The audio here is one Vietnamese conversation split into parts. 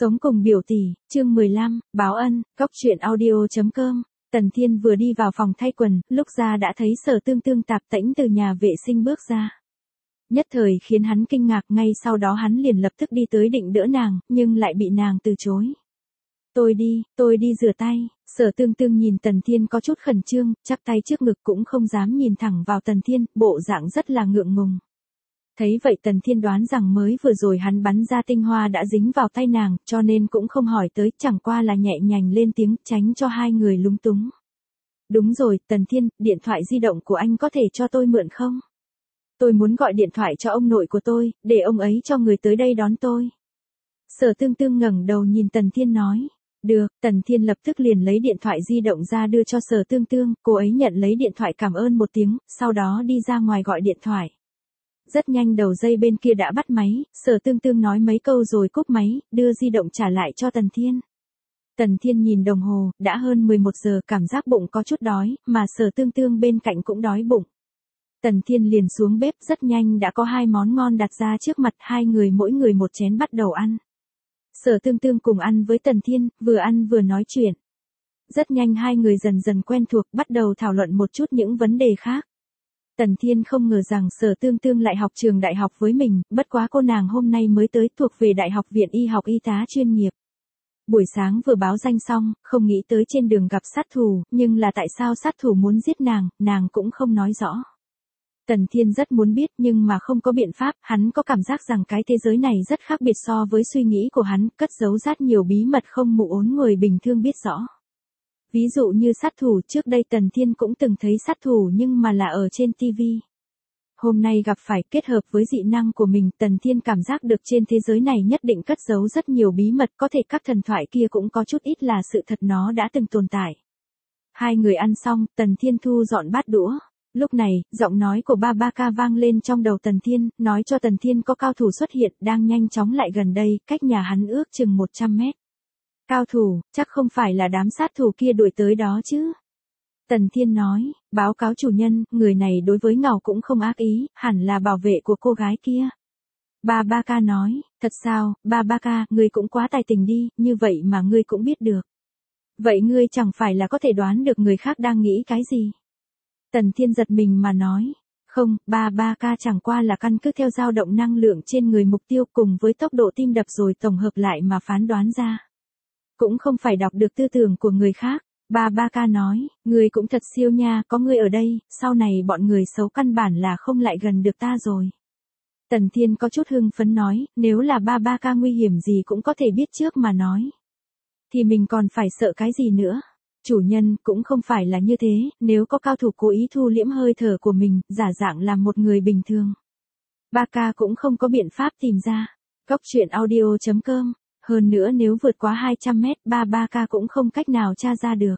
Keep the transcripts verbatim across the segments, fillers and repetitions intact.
Sống cùng biểu tỷ, chương mười lăm, báo ân, cóc truyện audio chấm com. Tần Thiên vừa đi vào phòng thay quần, lúc ra đã thấy Sở Tương Tương tạp tễnh từ nhà vệ sinh bước ra. Nhất thời khiến hắn kinh ngạc, ngay sau đó hắn liền lập tức đi tới định đỡ nàng, nhưng lại bị nàng từ chối. Tôi đi, tôi đi rửa tay. Sở Tương Tương nhìn Tần Thiên có chút khẩn trương, chắp tay trước ngực cũng không dám nhìn thẳng vào Tần Thiên, bộ dạng rất là ngượng ngùng. Thấy vậy Tần Thiên đoán rằng mới vừa rồi hắn bắn ra tinh hoa đã dính vào tay nàng, cho nên cũng không hỏi tới, chẳng qua là nhẹ nhàng lên tiếng, tránh cho hai người lúng túng. Đúng rồi, Tần Thiên, điện thoại di động của anh có thể cho tôi mượn không? Tôi muốn gọi điện thoại cho ông nội của tôi, để ông ấy cho người tới đây đón tôi. Sở Tương Tương ngẩng đầu nhìn Tần Thiên nói. Được, Tần Thiên lập tức liền lấy điện thoại di động ra đưa cho Sở Tương Tương, cô ấy nhận lấy điện thoại cảm ơn một tiếng, sau đó đi ra ngoài gọi điện thoại. Rất nhanh đầu dây bên kia đã bắt máy, Sở Tương Tương nói mấy câu rồi cúp máy, đưa di động trả lại cho Tần Thiên. Tần Thiên nhìn đồng hồ, đã hơn mười một giờ, cảm giác bụng có chút đói, mà Sở Tương Tương bên cạnh cũng đói bụng. Tần Thiên liền xuống bếp, rất nhanh đã có hai món ngon đặt ra trước mặt, hai người mỗi người một chén bắt đầu ăn. Sở Tương Tương cùng ăn với Tần Thiên, vừa ăn vừa nói chuyện. Rất nhanh hai người dần dần quen thuộc, bắt đầu thảo luận một chút những vấn đề khác. Tần Thiên không ngờ rằng Sở Tương Tương lại học trường đại học với mình, bất quá cô nàng hôm nay mới tới, thuộc về Đại học Viện Y học y tá chuyên nghiệp. Buổi sáng vừa báo danh xong, không nghĩ tới trên đường gặp sát thủ, nhưng là tại sao sát thủ muốn giết nàng, nàng cũng không nói rõ. Tần Thiên rất muốn biết nhưng mà không có biện pháp, hắn có cảm giác rằng cái thế giới này rất khác biệt so với suy nghĩ của hắn, cất giấu rất nhiều bí mật không mụ ốn người bình thường biết rõ. Ví dụ như sát thủ, trước đây Tần Thiên cũng từng thấy sát thủ nhưng mà là ở trên ti vi. Hôm nay gặp phải, kết hợp với dị năng của mình, Tần Thiên cảm giác được trên thế giới này nhất định cất giấu rất nhiều bí mật, có thể các thần thoại kia cũng có chút ít là sự thật, nó đã từng tồn tại. Hai người ăn xong, Tần Thiên thu dọn bát đũa. Lúc này, giọng nói của ba ba ca vang lên trong đầu Tần Thiên, nói cho Tần Thiên có cao thủ xuất hiện, đang nhanh chóng lại gần đây, cách nhà hắn ước chừng một trăm mét. Cao thủ, chắc không phải là đám sát thủ kia đuổi tới đó chứ? Tần Thiên nói, báo cáo chủ nhân, người này đối với Ngào cũng không ác ý, hẳn là bảo vệ của cô gái kia. Ba ba ca nói, thật sao, ba ba ca, ngươi cũng quá tài tình đi, như vậy mà ngươi cũng biết được. Vậy ngươi chẳng phải là có thể đoán được người khác đang nghĩ cái gì? Tần Thiên giật mình mà nói, không, ba ba ca chẳng qua là căn cứ theo dao động năng lượng trên người mục tiêu cùng với tốc độ tim đập rồi tổng hợp lại mà phán đoán ra. Cũng không phải đọc được tư tưởng của người khác. Ba ba ca nói, người cũng thật siêu nha, có người ở đây, sau này bọn người xấu căn bản là không lại gần được ta rồi. Tần Thiên có chút hưng phấn nói, nếu là ba ba ca nguy hiểm gì cũng có thể biết trước mà nói. Thì mình còn phải sợ cái gì nữa? Chủ nhân, cũng không phải là như thế, nếu có cao thủ cố ý thu liễm hơi thở của mình, giả dạng làm một người bình thường. Ba ca cũng không có biện pháp tìm ra. Cóc truyện audio chấm com. Hơn nữa nếu vượt quá hai trăm mét, ba ba ca cũng không cách nào tra ra được.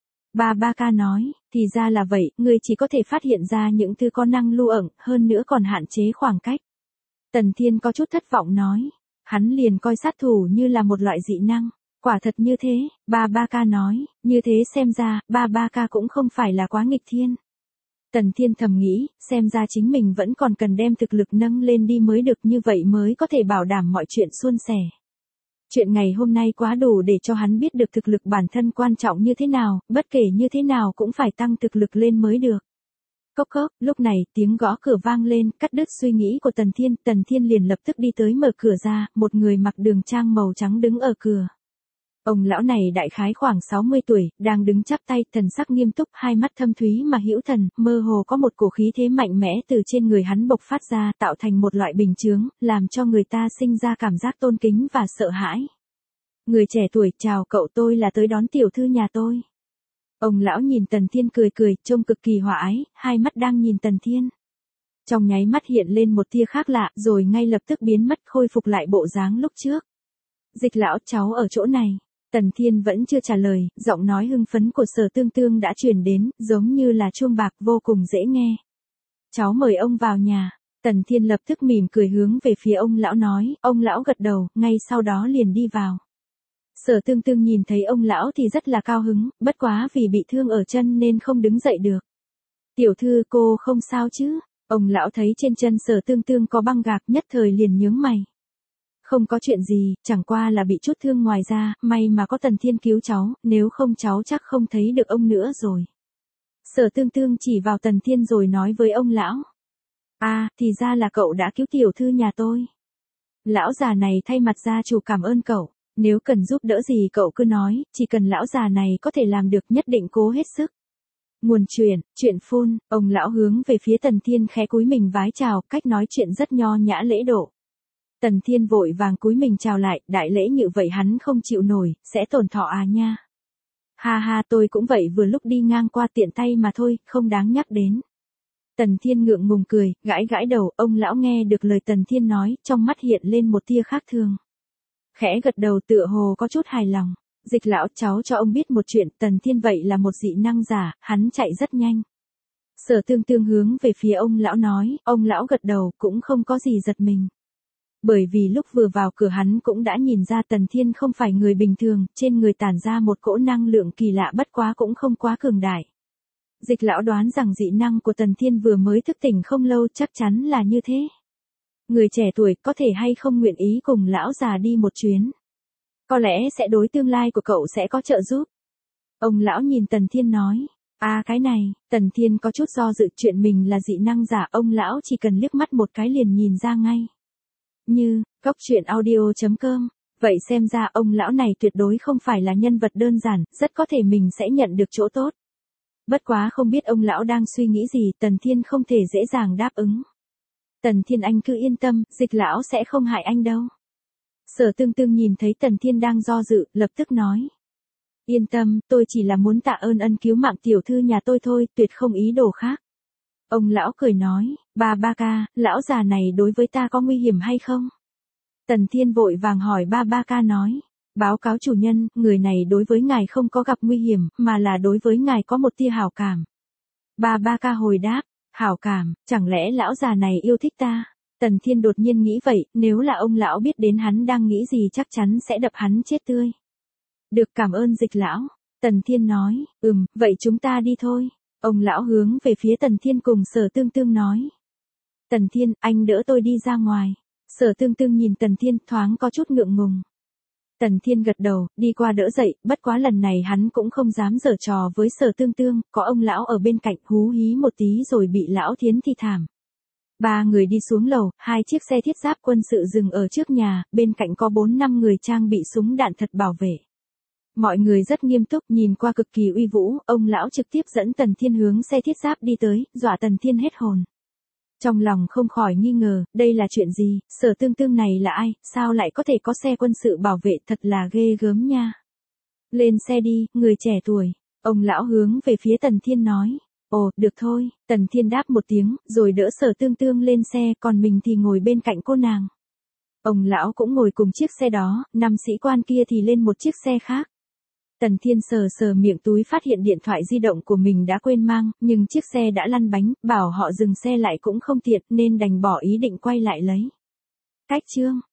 Ba ba ca nói, thì ra là vậy, người chỉ có thể phát hiện ra những thứ có năng lưu ẩn, hơn nữa còn hạn chế khoảng cách. Tần Thiên có chút thất vọng nói, hắn liền coi sát thủ như là một loại dị năng. Quả thật như thế, ba ba ca nói, như thế xem ra, ba ba ca cũng không phải là quá nghịch thiên. Tần Thiên thầm nghĩ, xem ra chính mình vẫn còn cần đem thực lực nâng lên đi mới được, như vậy mới có thể bảo đảm mọi chuyện suôn sẻ. Chuyện ngày hôm nay quá đủ để cho hắn biết được thực lực bản thân quan trọng như thế nào, bất kể như thế nào cũng phải tăng thực lực lên mới được. Cốc cốc, lúc này tiếng gõ cửa vang lên, cắt đứt suy nghĩ của Tần Thiên, Tần Thiên liền lập tức đi tới mở cửa ra, một người mặc đường trang màu trắng đứng ở cửa. Ông lão này đại khái khoảng sáu mươi tuổi, đang đứng chắp tay, thần sắc nghiêm túc, hai mắt thâm thúy mà hữu thần, mơ hồ có một cổ khí thế mạnh mẽ từ trên người hắn bộc phát ra, tạo thành một loại bình chướng, làm cho người ta sinh ra cảm giác tôn kính và sợ hãi. Người trẻ tuổi, chào cậu, tôi là tới đón tiểu thư nhà tôi. Ông lão nhìn Tần Thiên cười cười, trông cực kỳ hòa ái, hai mắt đang nhìn Tần Thiên. Trong nháy mắt hiện lên một tia khác lạ, rồi ngay lập tức biến mất, khôi phục lại bộ dáng lúc trước. Dịch lão, cháu ở chỗ này. Tần Thiên vẫn chưa trả lời, giọng nói hưng phấn của Sở Tương Tương đã truyền đến, giống như là chuông bạc, vô cùng dễ nghe. Cháu mời ông vào nhà. Tần Thiên lập tức mỉm cười hướng về phía ông lão nói, ông lão gật đầu, ngay sau đó liền đi vào. Sở Tương Tương nhìn thấy ông lão thì rất là cao hứng, bất quá vì bị thương ở chân nên không đứng dậy được. Tiểu thư, cô không sao chứ? Ông lão thấy trên chân Sở Tương Tương có băng gạc, nhất thời liền nhướng mày. Không có chuyện gì, chẳng qua là bị chút thương ngoài ra, may mà có Tần Thiên cứu cháu, nếu không cháu chắc không thấy được ông nữa rồi. Sở Tương Tương chỉ vào Tần Thiên rồi nói với ông lão. À, thì ra là cậu đã cứu tiểu thư nhà tôi. Lão già này thay mặt gia chủ cảm ơn cậu, nếu cần giúp đỡ gì cậu cứ nói, chỉ cần lão già này có thể làm được nhất định cố hết sức. Nguồn chuyện, chuyện phun, ông lão hướng về phía Tần Thiên khẽ cúi mình vái chào, cách nói chuyện rất nho nhã lễ độ. Tần Thiên vội vàng cúi mình chào lại, đại lễ như vậy hắn không chịu nổi, sẽ tổn thọ à nha. Ha ha, tôi cũng vậy, vừa lúc đi ngang qua tiện tay mà thôi, không đáng nhắc đến. Tần Thiên ngượng ngùng cười, gãi gãi đầu, ông lão nghe được lời Tần Thiên nói, trong mắt hiện lên một tia khác thường. Khẽ gật đầu tựa hồ có chút hài lòng. Dịch lão, cháu cho ông biết một chuyện, Tần Thiên vậy là một dị năng giả, hắn chạy rất nhanh. Sở Tương Tương hướng về phía ông lão nói, ông lão gật đầu cũng không có gì giật mình. Bởi vì lúc vừa vào cửa hắn cũng đã nhìn ra Tần Thiên không phải người bình thường, trên người tản ra một cỗ năng lượng kỳ lạ bất quá cũng không quá cường đại. Dịch lão đoán rằng dị năng của Tần Thiên vừa mới thức tỉnh không lâu chắc chắn là như thế. Người trẻ tuổi có thể hay không nguyện ý cùng lão già đi một chuyến. Có lẽ sẽ đối tương lai của cậu sẽ có trợ giúp. Ông lão nhìn Tần Thiên nói. À cái này, Tần Thiên có chút do dự, chuyện mình là dị năng giả, ông lão chỉ cần liếc mắt một cái liền nhìn ra ngay. Như, cốc truyện audio chấm com. Vậy xem ra ông lão này tuyệt đối không phải là nhân vật đơn giản, rất có thể mình sẽ nhận được chỗ tốt. Bất quá không biết ông lão đang suy nghĩ gì, Tần Thiên không thể dễ dàng đáp ứng. Tần Thiên anh cứ yên tâm, dịch lão sẽ không hại anh đâu. Sở Tương Tương nhìn thấy Tần Thiên đang do dự, lập tức nói. Yên tâm, tôi chỉ là muốn tạ ơn ân cứu mạng tiểu thư nhà tôi thôi, tuyệt không ý đồ khác. Ông lão cười nói, ba ba ca, lão già này đối với ta có nguy hiểm hay không? Tần Thiên vội vàng hỏi ba ba ca nói. Báo cáo chủ nhân, người này đối với ngài không có gặp nguy hiểm, mà là đối với ngài có một tia hảo cảm. Ba ba ca hồi đáp, hảo cảm, chẳng lẽ lão già này yêu thích ta? Tần Thiên đột nhiên nghĩ vậy, nếu là ông lão biết đến hắn đang nghĩ gì chắc chắn sẽ đập hắn chết tươi. Được, cảm ơn dịch lão. Tần Thiên nói, ừm, vậy chúng ta đi thôi. Ông lão hướng về phía Tần Thiên cùng Sở Tương Tương nói. Tần Thiên, anh đỡ tôi đi ra ngoài. Sở Tương Tương nhìn Tần Thiên thoáng có chút ngượng ngùng. Tần Thiên gật đầu, đi qua đỡ dậy, bất quá lần này hắn cũng không dám giở trò với Sở Tương Tương, có ông lão ở bên cạnh hú hí một tí rồi bị lão thiến thì thảm. Ba người đi xuống lầu, hai chiếc xe thiết giáp quân sự dừng ở trước nhà, bên cạnh có bốn năm người trang bị súng đạn thật bảo vệ. Mọi người rất nghiêm túc, nhìn qua cực kỳ uy vũ, ông lão trực tiếp dẫn Tần Thiên hướng xe thiết giáp đi tới, dọa Tần Thiên hết hồn. Trong lòng không khỏi nghi ngờ, đây là chuyện gì, Sở Tương Tương này là ai, sao lại có thể có xe quân sự bảo vệ, thật là ghê gớm nha. Lên xe đi, người trẻ tuổi, ông lão hướng về phía Tần Thiên nói. Ồ, được thôi, Tần Thiên đáp một tiếng, rồi đỡ Sở Tương Tương lên xe, còn mình thì ngồi bên cạnh cô nàng. Ông lão cũng ngồi cùng chiếc xe đó, năm sĩ quan kia thì lên một chiếc xe khác. Tần Thiên sờ sờ miệng túi phát hiện điện thoại di động của mình đã quên mang, nhưng chiếc xe đã lăn bánh, bảo họ dừng xe lại cũng không tiện nên đành bỏ ý định quay lại lấy. Cách chương